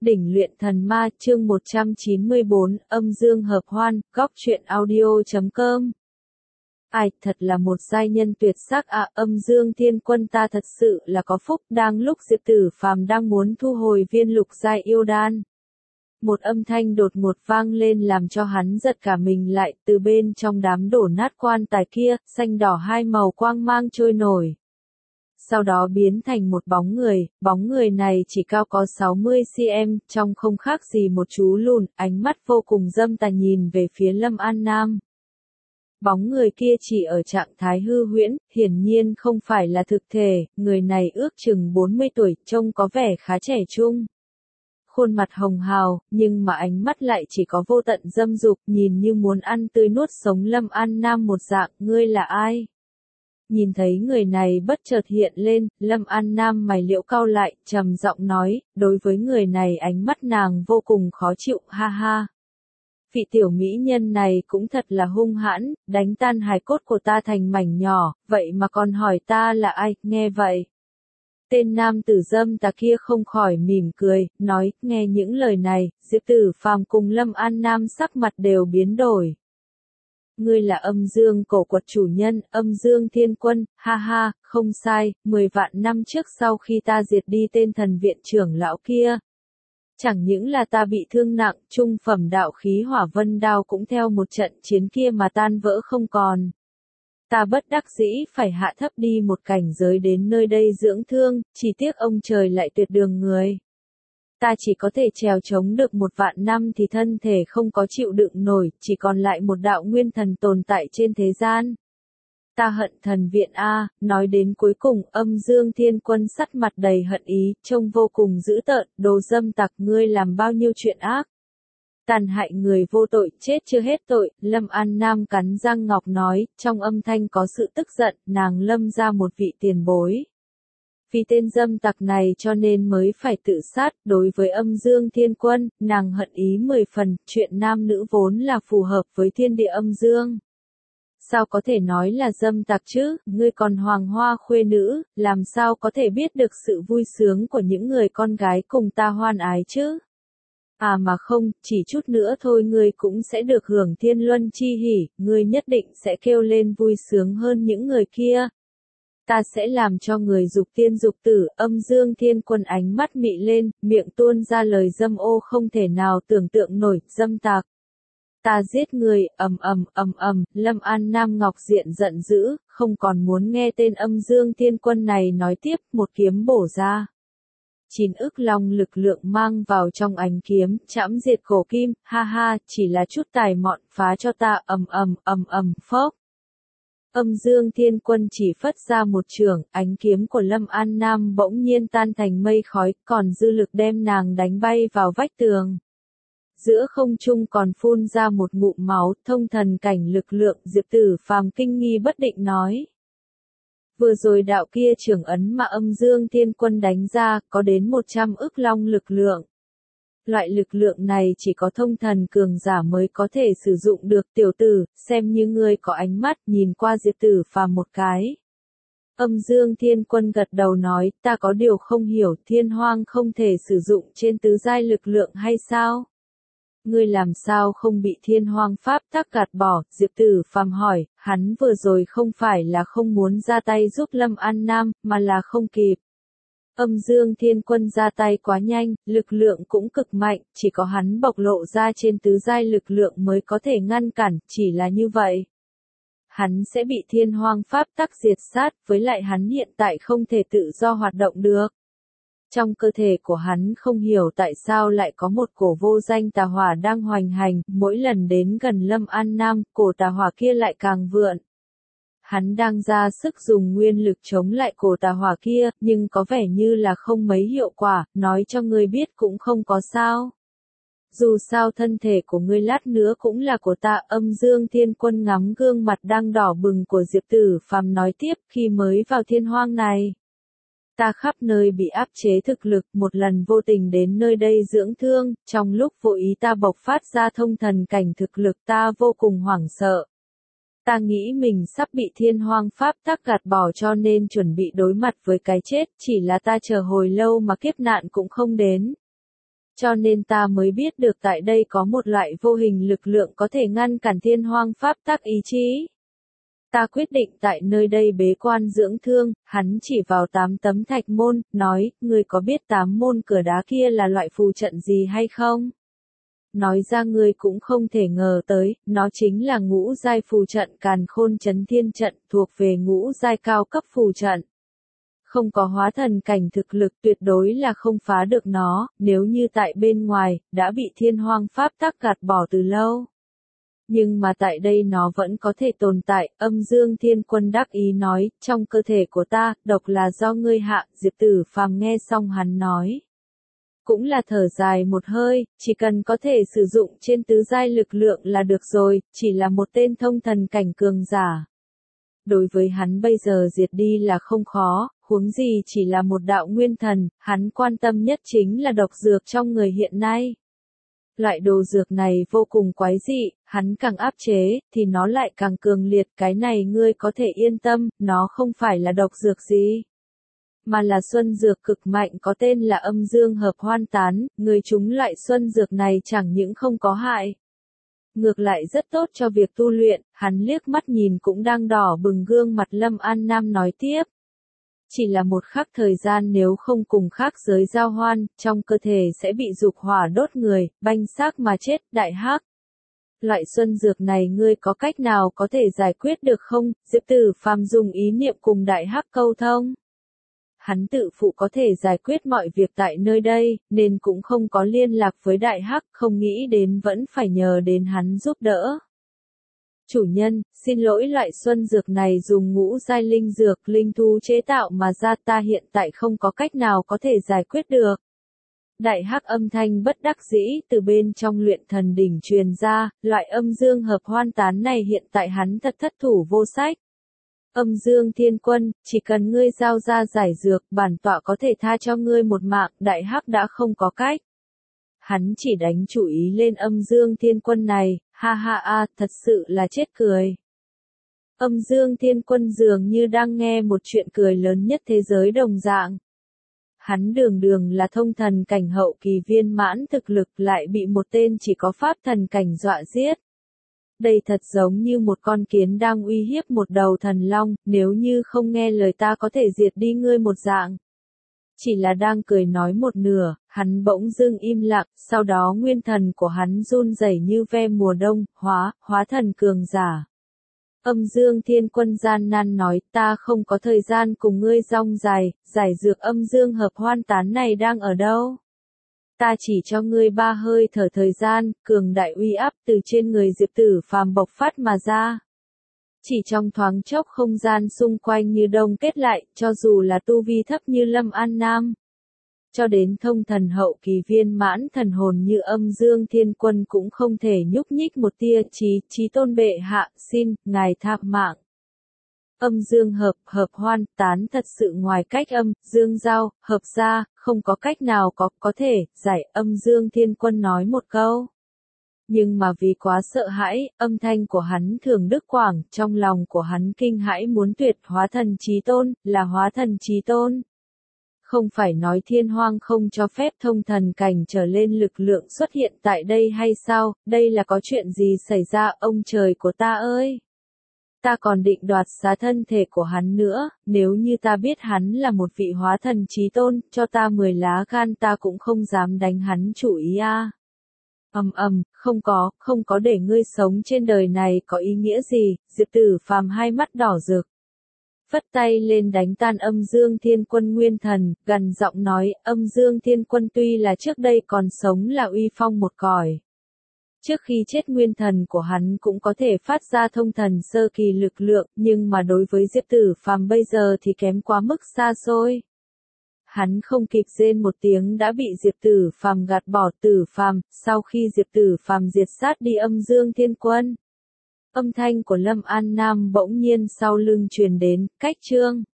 Đỉnh luyện thần ma chương 194, âm dương hợp hoan, góc truyện audio.com. Ai, thật là một giai nhân tuyệt sắc à, âm dương thiên quân ta thật sự là có phúc. Đang lúc Diệp Tử Phàm đang muốn thu hồi viên lục giai yêu đan, một âm thanh đột ngột vang lên làm cho hắn giật cả mình lại. Từ bên trong đám đổ nát quan tài kia, xanh đỏ hai màu quang mang trôi nổi, sau đó biến thành một bóng người này chỉ cao có 60 cm, trông không khác gì một chú lùn, ánh mắt vô cùng dâm tà nhìn về phía Lâm An Nam. Bóng người kia chỉ ở trạng thái hư huyễn, hiển nhiên không phải là thực thể, người này ước chừng 40 tuổi, trông có vẻ khá trẻ trung. Khuôn mặt hồng hào, nhưng mà ánh mắt lại chỉ có vô tận dâm dục, nhìn như muốn ăn tươi nuốt sống Lâm An Nam một dạng. Ngươi là ai? Nhìn thấy người này bất chợt hiện lên, Lâm An Nam mày liễu cau lại, trầm giọng nói, đối với người này ánh mắt nàng vô cùng khó chịu, ha ha. Vị tiểu mỹ nhân này cũng thật là hung hãn, đánh tan hài cốt của ta thành mảnh nhỏ, vậy mà còn hỏi ta là ai. Nghe vậy, tên nam tử dâm tà kia không khỏi mỉm cười, nói, nghe những lời này, Diệp Tử Phàm cùng Lâm An Nam sắc mặt đều biến đổi. Ngươi là âm dương cổ quật chủ nhân, âm dương thiên quân, ha ha, không sai, 10 vạn năm trước sau khi ta diệt đi tên thần viện trưởng lão kia. Chẳng những là ta bị thương nặng, trung phẩm đạo khí hỏa vân đao cũng theo một trận chiến kia mà tan vỡ không còn. Ta bất đắc dĩ phải hạ thấp đi một cảnh giới đến nơi đây dưỡng thương, chỉ tiếc ông trời lại tuyệt đường người. Ta chỉ có thể trèo chống được 1 vạn năm thì thân thể không có chịu đựng nổi, chỉ còn lại một đạo nguyên thần tồn tại trên thế gian. Ta hận thần viện a. Nói đến cuối cùng, âm dương thiên quân sắt mặt đầy hận ý, trông vô cùng dữ tợn, đồ dâm tặc, ngươi làm bao nhiêu chuyện ác. Tàn hại người vô tội, chết chưa hết tội. Lâm An Nam cắn răng ngọc nói, trong âm thanh có sự tức giận, nàng Lâm ra một vị tiền bối. Vì tên dâm tặc này cho nên mới phải tự sát. Đối với âm dương thiên quân, nàng hận ý 10 phần, chuyện nam nữ vốn là phù hợp với thiên địa âm dương. Sao có thể nói là dâm tặc chứ, ngươi còn hoàng hoa khuê nữ, làm sao có thể biết được sự vui sướng của những người con gái cùng ta hoan ái chứ? À mà không, chỉ chút nữa thôi ngươi cũng sẽ được hưởng thiên luân chi hỉ, ngươi nhất định sẽ kêu lên vui sướng hơn những người kia. Ta sẽ làm cho người dục tiên dục tử. Âm dương thiên quân ánh mắt mị lên, miệng tuôn ra lời dâm ô không thể nào tưởng tượng nổi, dâm tặc. Ta giết người, Lâm An Nam Ngọc diện giận dữ, không còn muốn nghe tên âm dương thiên quân này nói tiếp, một kiếm bổ ra. 9 ức long lực lượng mang vào trong ánh kiếm, chạm diệt cổ kim, ha ha, chỉ là chút tài mọn, phá cho ta, phốc. Âm dương thiên quân chỉ phất ra một chưởng, ánh kiếm của Lâm An Nam bỗng nhiên tan thành mây khói, còn dư lực đem nàng đánh bay vào vách tường. Giữa không trung còn phun ra một ngụm máu, thông thần cảnh lực lượng. Diệp Tử Phàm kinh nghi bất định nói. Vừa rồi đạo kia chưởng ấn mà âm dương thiên quân đánh ra, có đến 100 ức long lực lượng. Loại lực lượng này chỉ có thông thần cường giả mới có thể sử dụng được. Tiểu tử, xem như ngươi có ánh mắt, nhìn qua Diệp Tử Phàm một cái. Âm dương thiên quân gật đầu nói, ta có điều không hiểu, thiên hoang không thể sử dụng trên tứ giai lực lượng hay sao? Ngươi làm sao không bị thiên hoang pháp tắc gạt bỏ? Diệp Tử Phàm hỏi, hắn vừa rồi không phải là không muốn ra tay giúp Lâm An Nam, mà là không kịp. Âm dương thiên quân ra tay quá nhanh, lực lượng cũng cực mạnh, chỉ có hắn bộc lộ ra trên tứ giai lực lượng mới có thể ngăn cản, chỉ là như vậy. Hắn sẽ bị thiên hoang pháp tắc diệt sát, với lại hắn hiện tại không thể tự do hoạt động được. Trong cơ thể của hắn không hiểu tại sao lại có một cổ vô danh tà hỏa đang hoành hành, mỗi lần đến gần Lâm An Nam, cổ tà hỏa kia lại càng vượng. Hắn đang ra sức dùng nguyên lực chống lại cổ tà hỏa kia, nhưng có vẻ như là không mấy hiệu quả, nói cho ngươi biết cũng không có sao. Dù sao thân thể của ngươi lát nữa cũng là của ta. Âm dương thiên quân ngắm gương mặt đang đỏ bừng của Diệp Tử Phàm nói tiếp, khi mới vào thiên hoang này. Ta khắp nơi bị áp chế thực lực, một lần vô tình đến nơi đây dưỡng thương, trong lúc vô ý ta bộc phát ra thông thần cảnh thực lực, ta vô cùng hoảng sợ. Ta nghĩ mình sắp bị thiên hoang pháp tắc gạt bỏ cho nên chuẩn bị đối mặt với cái chết, chỉ là ta chờ hồi lâu mà kiếp nạn cũng không đến. Cho nên ta mới biết được tại đây có một loại vô hình lực lượng có thể ngăn cản thiên hoang pháp tắc ý chí. Ta quyết định tại nơi đây bế quan dưỡng thương, hắn chỉ vào 8 tấm thạch môn, nói, ngươi có biết 8 môn cửa đá kia là loại phù trận gì hay không? Nói ra ngươi cũng không thể ngờ tới, nó chính là ngũ giai phù trận Càn Khôn Chấn Thiên trận, thuộc về ngũ giai cao cấp phù trận. Không có hóa thần cảnh thực lực tuyệt đối là không phá được nó, nếu như tại bên ngoài, đã bị thiên hoang pháp tắc gạt bỏ từ lâu. Nhưng mà tại đây nó vẫn có thể tồn tại, Âm Dương Thiên Quân đắc ý nói, trong cơ thể của ta, độc là do ngươi hạ, Diệp Tử Phàm nghe xong hắn nói. Cũng là thở dài một hơi, chỉ cần có thể sử dụng trên tứ giai lực lượng là được rồi, chỉ là một tên thông thần cảnh cường giả. Đối với hắn bây giờ diệt đi là không khó, huống gì chỉ là một đạo nguyên thần, hắn quan tâm nhất chính là độc dược trong người hiện nay. Loại đồ dược này vô cùng quái dị, hắn càng áp chế, thì nó lại càng cường liệt, cái này ngươi có thể yên tâm, nó không phải là độc dược gì. Mà là xuân dược cực mạnh có tên là âm dương hợp hoan tán, người chúng loại xuân dược này chẳng những không có hại. Ngược lại rất tốt cho việc tu luyện, hắn liếc mắt nhìn cũng đang đỏ bừng gương mặt Lâm An Nam nói tiếp. Chỉ là một khắc thời gian nếu không cùng khác giới giao hoan, trong cơ thể sẽ bị dục hỏa đốt người, banh xác mà chết, đại hắc. Loại xuân dược này ngươi có cách nào có thể giải quyết được không? Diệp Tử Phàm dùng ý niệm cùng đại hắc câu thông. Hắn tự phụ có thể giải quyết mọi việc tại nơi đây, nên cũng không có liên lạc với đại hắc, không nghĩ đến vẫn phải nhờ đến hắn giúp đỡ. Chủ nhân, xin lỗi loại xuân dược này dùng ngũ giai linh dược, linh thú chế tạo mà ra ta hiện tại không có cách nào có thể giải quyết được. Đại hắc âm thanh bất đắc dĩ từ bên trong luyện thần đỉnh truyền ra, loại âm dương hợp hoan tán này hiện tại hắn thật thất thủ vô sách. Âm Dương Thiên Quân, chỉ cần ngươi giao ra giải dược, bản tọa có thể tha cho ngươi một mạng, đại hắc đã không có cách. Hắn chỉ đánh chủ ý lên Âm Dương Thiên Quân này, ha ha a, thật sự là chết cười. Âm Dương Thiên Quân dường như đang nghe một chuyện cười lớn nhất thế giới đồng dạng. Hắn đường đường là thông thần cảnh hậu kỳ viên mãn thực lực lại bị một tên chỉ có pháp thần cảnh dọa giết. Đây thật giống như một con kiến đang uy hiếp một đầu thần long, nếu như không nghe lời ta có thể diệt đi ngươi một dạng. Chỉ là đang cười nói một nửa, hắn bỗng dưng im lặng, sau đó nguyên thần của hắn run rẩy như ve mùa đông, hóa thần cường giả. Âm Dương Thiên Quân gian nan nói, ta không có thời gian cùng ngươi rong dài, giải dược âm dương hợp hoan tán này đang ở đâu? Ta chỉ cho ngươi 3 hơi thở thời gian, cường đại uy áp từ trên người Diệp Tử Phàm bộc phát mà ra. Chỉ trong thoáng chốc không gian xung quanh như đông kết lại, cho dù là tu vi thấp như Lâm An Nam. Cho đến thông thần hậu kỳ viên mãn thần hồn như Âm Dương Thiên Quân cũng không thể nhúc nhích một tia, chí tôn bệ hạ, xin, ngài tha mạng. Âm dương hợp hoan tán thật sự ngoài cách âm, dương giao, hợp ra, không có cách nào có thể, giải. Âm Dương Thiên Quân nói một câu. Nhưng mà vì quá sợ hãi, âm thanh của hắn thường đứt quãng, trong lòng của hắn kinh hãi muốn tuyệt, hóa thần chí tôn, là hóa thần chí tôn. Không phải nói thiên hoang không cho phép thông thần cảnh trở lên lực lượng xuất hiện tại đây hay sao, đây là có chuyện gì xảy ra, ông trời của ta ơi! Ta còn định đoạt xá thân thể của hắn nữa, nếu như ta biết hắn là một vị hóa thần chí tôn, cho ta 10 lá gan ta cũng không dám đánh hắn chủ ý a. Không có để ngươi sống trên đời này có ý nghĩa gì, Diệp Tử Phàm hai mắt đỏ rực. Phất tay lên đánh tan Âm Dương Thiên Quân nguyên thần, gằn giọng nói, Âm Dương Thiên Quân tuy là trước đây còn sống là uy phong một cõi. Trước khi chết nguyên thần của hắn cũng có thể phát ra thông thần sơ kỳ lực lượng, nhưng mà đối với Diệp Tử Phàm bây giờ thì kém quá mức xa xôi. Hắn không kịp rên một tiếng đã bị Diệp Tử Phàm gạt bỏ. Tử Phàm, sau khi Diệp Tử Phàm diệt sát đi Âm Dương Thiên Quân. Âm thanh của Lâm An Nam bỗng nhiên sau lưng truyền đến, cách chương.